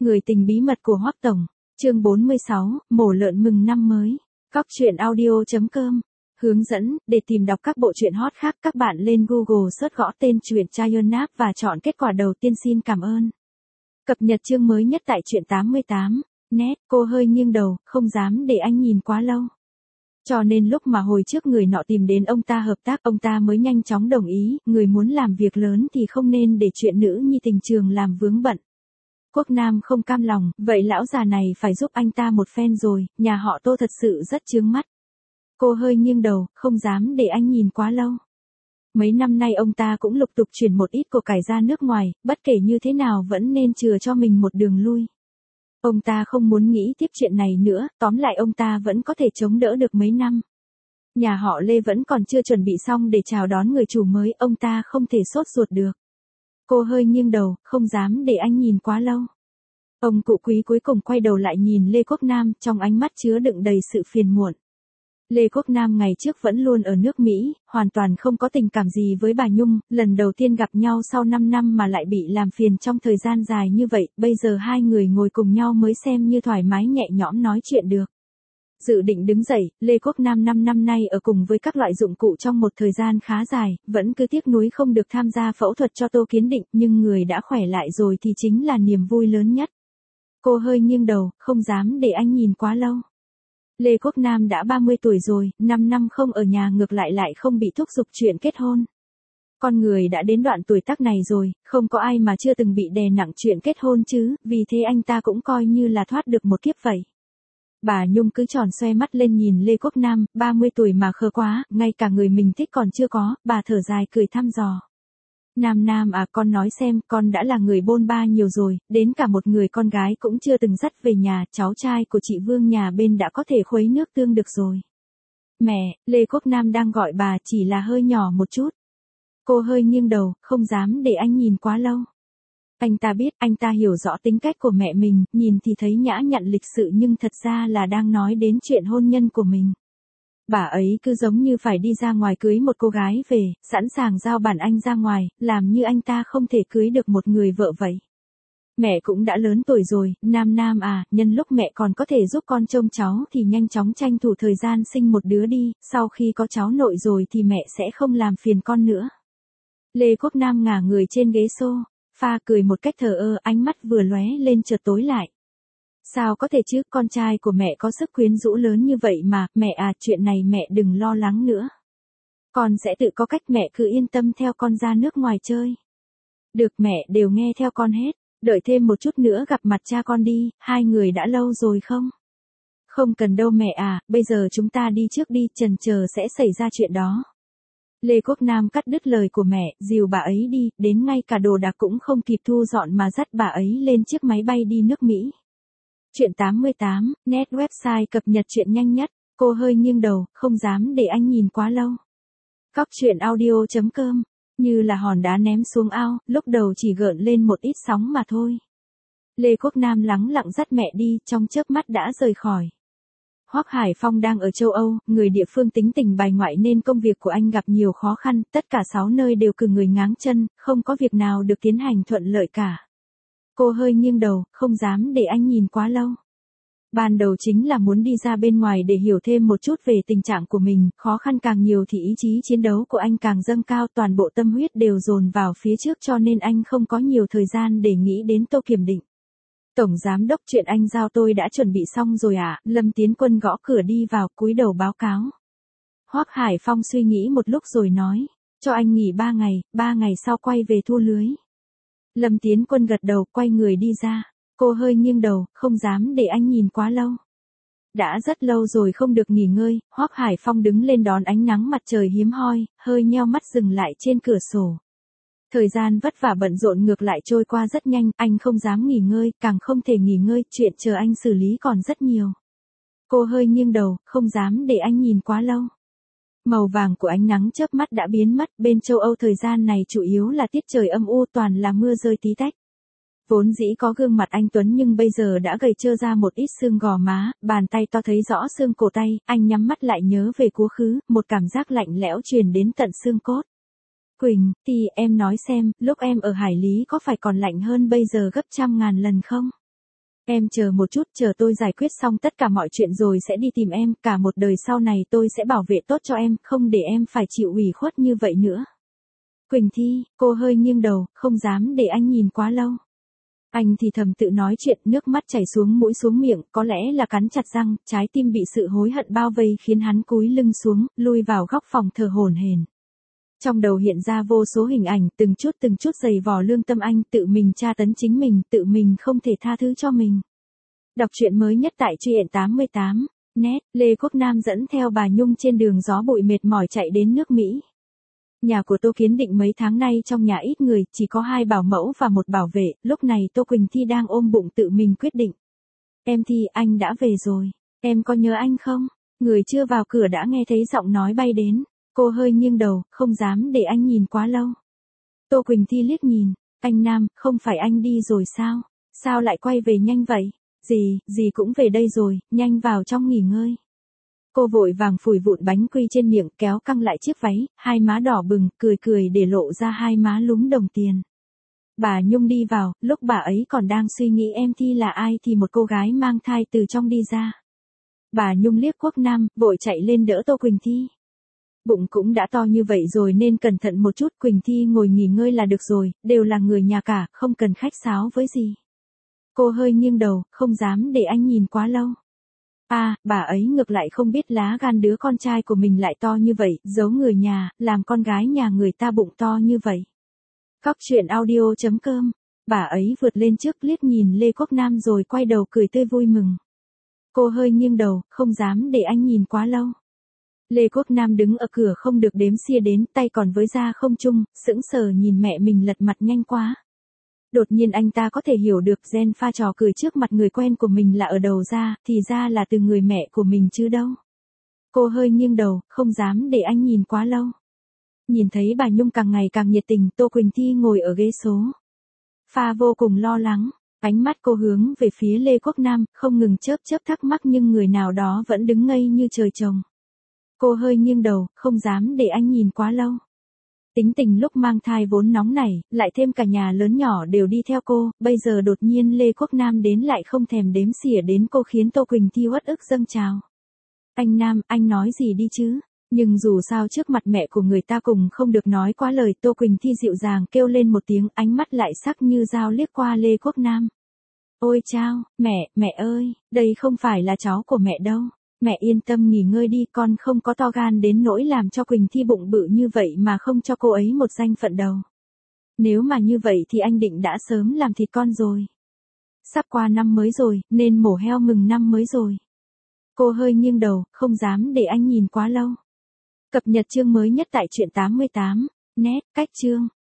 Người tình bí mật của Hoắc Tổng, chương 46, mổ lợn mừng năm mới. Cóc truyện audio.com. Hướng dẫn, để tìm đọc các bộ truyện hot khác các bạn lên Google search gõ tên truyện Chayonap và chọn kết quả đầu tiên xin cảm ơn. Cập nhật chương mới nhất tại truyện 88. Nét, cô hơi nghiêng đầu, không dám để anh nhìn quá lâu. Cho nên lúc mà hồi trước người nọ tìm đến ông ta hợp tác, ông ta mới nhanh chóng đồng ý, người muốn làm việc lớn thì không nên để chuyện nữ nhi tình trường làm vướng bận. Quốc Nam không cam lòng, vậy lão già này phải giúp anh ta một phen rồi, nhà họ Tô thật sự rất chướng mắt. Cô hơi nghiêng đầu, không dám để anh nhìn quá lâu. Mấy năm nay ông ta cũng lục tục chuyển một ít của cải ra nước ngoài, bất kể như thế nào vẫn nên chừa cho mình một đường lui. Ông ta không muốn nghĩ tiếp chuyện này nữa, tóm lại ông ta vẫn có thể chống đỡ được mấy năm. Nhà họ Lê vẫn còn chưa chuẩn bị xong để chào đón người chủ mới, ông ta không thể sốt ruột được. Cô hơi nghiêng đầu, không dám để anh nhìn quá lâu. Ông cụ Quý cuối cùng quay đầu lại nhìn Lê Quốc Nam, trong ánh mắt chứa đựng đầy sự phiền muộn. Lê Quốc Nam ngày trước vẫn luôn ở nước Mỹ, hoàn toàn không có tình cảm gì với bà Nhung, lần đầu tiên gặp nhau sau 5 năm mà lại bị làm phiền trong thời gian dài như vậy, bây giờ hai người ngồi cùng nhau mới xem như thoải mái nhẹ nhõm nói chuyện được. Dự định đứng dậy, Lê Quốc Nam 5 năm nay ở cùng với các loại dụng cụ trong một thời gian khá dài, vẫn cứ tiếc nuối không được tham gia phẫu thuật cho Tô Kiến Định, nhưng người đã khỏe lại rồi thì chính là niềm vui lớn nhất. Cô hơi nghiêng đầu, không dám để anh nhìn quá lâu. Lê Quốc Nam đã 30 tuổi rồi, 5 năm không ở nhà ngược lại không bị thúc giục chuyện kết hôn. Con người đã đến đoạn tuổi tác này rồi, không có ai mà chưa từng bị đè nặng chuyện kết hôn chứ, vì thế anh ta cũng coi như là thoát được một kiếp vậy. Bà Nhung cứ tròn xoe mắt lên nhìn Lê Quốc Nam, 30 tuổi mà khờ quá, ngay cả người mình thích còn chưa có, bà thở dài cười thăm dò. Nam à, con nói xem, con đã là người bôn ba nhiều rồi, đến cả một người con gái cũng chưa từng dắt về nhà, cháu trai của chị Vương nhà bên đã có thể khuấy nước tương được rồi. Mẹ, Lê Quốc Nam đang gọi bà, chỉ là hơi nhỏ một chút. Cô hơi nghiêng đầu, không dám để anh nhìn quá lâu. Anh ta biết, anh ta hiểu rõ tính cách của mẹ mình, nhìn thì thấy nhã nhặn lịch sự nhưng thật ra là đang nói đến chuyện hôn nhân của mình. Bà ấy cứ giống như phải đi ra ngoài cưới một cô gái về, sẵn sàng giao bản anh ra ngoài, làm như anh ta không thể cưới được một người vợ vậy. Mẹ cũng đã lớn tuổi rồi, Nam à, nhân lúc mẹ còn có thể giúp con trông cháu thì nhanh chóng tranh thủ thời gian sinh một đứa đi, sau khi có cháu nội rồi thì mẹ sẽ không làm phiền con nữa. Lê Quốc Nam ngả người trên ghế sofa, cười một cách thờ ơ, ánh mắt vừa lóe lên chợt tối lại. Sao có thể chứ, con trai của mẹ có sức quyến rũ lớn như vậy mà, mẹ à, chuyện này mẹ đừng lo lắng nữa. Con sẽ tự có cách, mẹ cứ yên tâm theo con ra nước ngoài chơi. Được, mẹ đều nghe theo con hết, đợi thêm một chút nữa gặp mặt cha con đi, hai người đã lâu rồi không? Không cần đâu mẹ à, bây giờ chúng ta đi trước đi, chần chờ sẽ xảy ra chuyện đó. Lê Quốc Nam cắt đứt lời của mẹ, dìu bà ấy đi, đến ngay cả đồ đạc cũng không kịp thu dọn mà dắt bà ấy lên chiếc máy bay đi nước Mỹ. Chuyện 88, net website cập nhật chuyện nhanh nhất, cô hơi nghiêng đầu, không dám để anh nhìn quá lâu. Cóc truyện audio.com, như là hòn đá ném xuống ao, lúc đầu chỉ gợn lên một ít sóng mà thôi. Lê Quốc Nam lắng lặng dắt mẹ đi, trong chớp mắt đã rời khỏi. Hoắc Hải Phong đang ở châu Âu, người địa phương tính tình bài ngoại nên công việc của anh gặp nhiều khó khăn, tất cả 6 nơi đều cừ người ngáng chân, không có việc nào được tiến hành thuận lợi cả. Cô hơi nghiêng đầu, không dám để anh nhìn quá lâu. Ban đầu chính là muốn đi ra bên ngoài để hiểu thêm một chút về tình trạng của mình, khó khăn càng nhiều thì ý chí chiến đấu của anh càng dâng cao, toàn bộ tâm huyết đều dồn vào phía trước cho nên anh không có nhiều thời gian để nghĩ đến Tô Kiểm Định. Tổng giám đốc, chuyện anh giao tôi đã chuẩn bị xong rồi ạ. Lâm Tiến Quân gõ cửa đi vào, cúi đầu báo cáo. Hoắc Hải Phong suy nghĩ một lúc rồi nói, cho anh nghỉ 3 ngày sau quay về thu lưới. Lâm Tiến Quân gật đầu, quay người đi ra. Cô hơi nghiêng đầu, không dám để anh nhìn quá lâu. Đã rất lâu rồi không được nghỉ ngơi, Hoắc Hải Phong đứng lên đón ánh nắng mặt trời hiếm hoi, hơi nheo mắt dừng lại trên cửa sổ. Thời gian vất vả bận rộn ngược lại trôi qua rất nhanh, anh không dám nghỉ ngơi, càng không thể nghỉ ngơi, chuyện chờ anh xử lý còn rất nhiều. Cô hơi nghiêng đầu, không dám để anh nhìn quá lâu. Màu vàng của ánh nắng chớp mắt đã biến mất, bên châu Âu thời gian này chủ yếu là tiết trời âm u, toàn là mưa rơi tí tách. Vốn dĩ có gương mặt anh tuấn nhưng bây giờ đã gầy trơ ra một ít xương gò má, bàn tay to thấy rõ xương cổ tay, anh nhắm mắt lại nhớ về quá khứ, một cảm giác lạnh lẽo truyền đến tận xương cốt. Quỳnh, thì em nói xem, lúc em ở Hải Lý có phải còn lạnh hơn bây giờ gấp trăm ngàn lần không? Em chờ một chút, chờ tôi giải quyết xong tất cả mọi chuyện rồi sẽ đi tìm em, cả một đời sau này tôi sẽ bảo vệ tốt cho em, không để em phải chịu ủy khuất như vậy nữa. Quỳnh Thi, cô hơi nghiêng đầu, không dám để anh nhìn quá lâu. Anh thì thầm tự nói chuyện, nước mắt chảy xuống mũi xuống miệng, có lẽ là cắn chặt răng, trái tim bị sự hối hận bao vây khiến hắn cúi lưng xuống, lui vào góc phòng thở hổn hển. Trong đầu hiện ra vô số hình ảnh, từng chút giày vò lương tâm anh, tự mình tra tấn chính mình, tự mình không thể tha thứ cho mình. Đọc truyện mới nhất tại truyện 88. Net, Lê Quốc Nam dẫn theo bà Nhung trên đường gió bụi mệt mỏi chạy đến nước Mỹ. Nhà của Tô Kiến Định mấy tháng nay trong nhà ít người, chỉ có 2 bảo mẫu và 1 bảo vệ, lúc này Tô Quỳnh Thi đang ôm bụng tự mình quyết định. Em Thi, anh đã về rồi, em có nhớ anh không? Người chưa vào cửa đã nghe thấy giọng nói bay đến, cô hơi nghiêng đầu, không dám để anh nhìn quá lâu. Tô Quỳnh Thi liếc nhìn, anh Nam, không phải anh đi rồi sao? Sao lại quay về nhanh vậy? Dì cũng về đây rồi, nhanh vào trong nghỉ ngơi. Cô vội vàng phủi vụn bánh quy trên miệng, kéo căng lại chiếc váy, hai má đỏ bừng, cười để lộ ra hai má lúm đồng tiền. Bà Nhung đi vào, lúc bà ấy còn đang suy nghĩ em Thi là ai thì một cô gái mang thai từ trong đi ra. Bà Nhung liếc Quốc Nam, vội chạy lên đỡ Tô Quỳnh Thi. Bụng cũng đã to như vậy rồi nên cẩn thận một chút, Quỳnh Thi ngồi nghỉ ngơi là được rồi, đều là người nhà cả, không cần khách sáo với gì. Cô hơi nghiêng đầu, không dám để anh nhìn quá lâu. Bà ấy ngược lại không biết lá gan đứa con trai của mình lại to như vậy, giấu người nhà, làm con gái nhà người ta bụng to như vậy. Cóc truyện audio.com. Bà ấy vượt lên trước liếc nhìn Lê Quốc Nam rồi quay đầu cười tươi vui mừng. Cô hơi nghiêng đầu, không dám để anh nhìn quá lâu. Lê Quốc Nam đứng ở cửa không được đếm xia đến, tay còn với ra không trung, sững sờ nhìn mẹ mình lật mặt nhanh quá. Đột nhiên anh ta có thể hiểu được gen pha trò cười trước mặt người quen của mình là ở đầu ra, thì ra là từ người mẹ của mình chứ đâu. Cô hơi nghiêng đầu, không dám để anh nhìn quá lâu. Nhìn thấy bà Nhung càng ngày càng nhiệt tình, Tô Quỳnh Thi ngồi ở ghế số. Pha vô cùng lo lắng, ánh mắt cô hướng về phía Lê Quốc Nam, không ngừng chớp thắc mắc nhưng người nào đó vẫn đứng ngây như trời trồng. Cô hơi nghiêng đầu, không dám để anh nhìn quá lâu. Tính tình lúc mang thai vốn nóng nảy, lại thêm cả nhà lớn nhỏ đều đi theo cô, bây giờ đột nhiên Lê Quốc Nam đến lại không thèm đếm xỉa đến cô khiến Tô Quỳnh Thi uất ức dâng trào. Anh Nam, anh nói gì đi chứ? Nhưng dù sao trước mặt mẹ của người ta cùng không được nói quá lời, Tô Quỳnh Thi dịu dàng kêu lên một tiếng, ánh mắt lại sắc như dao liếc qua Lê Quốc Nam. Ôi chao, mẹ ơi, đây không phải là cháu của mẹ đâu. Mẹ yên tâm nghỉ ngơi đi, con không có to gan đến nỗi làm cho Quỳnh Thi bụng bự như vậy mà không cho cô ấy một danh phận đâu. Nếu mà như vậy thì anh Định đã sớm làm thịt con rồi. Sắp qua năm mới rồi, nên mổ heo mừng năm mới rồi. Cô hơi nghiêng đầu, không dám để anh nhìn quá lâu. Cập nhật chương mới nhất tại truyện 88. Net, cách chương.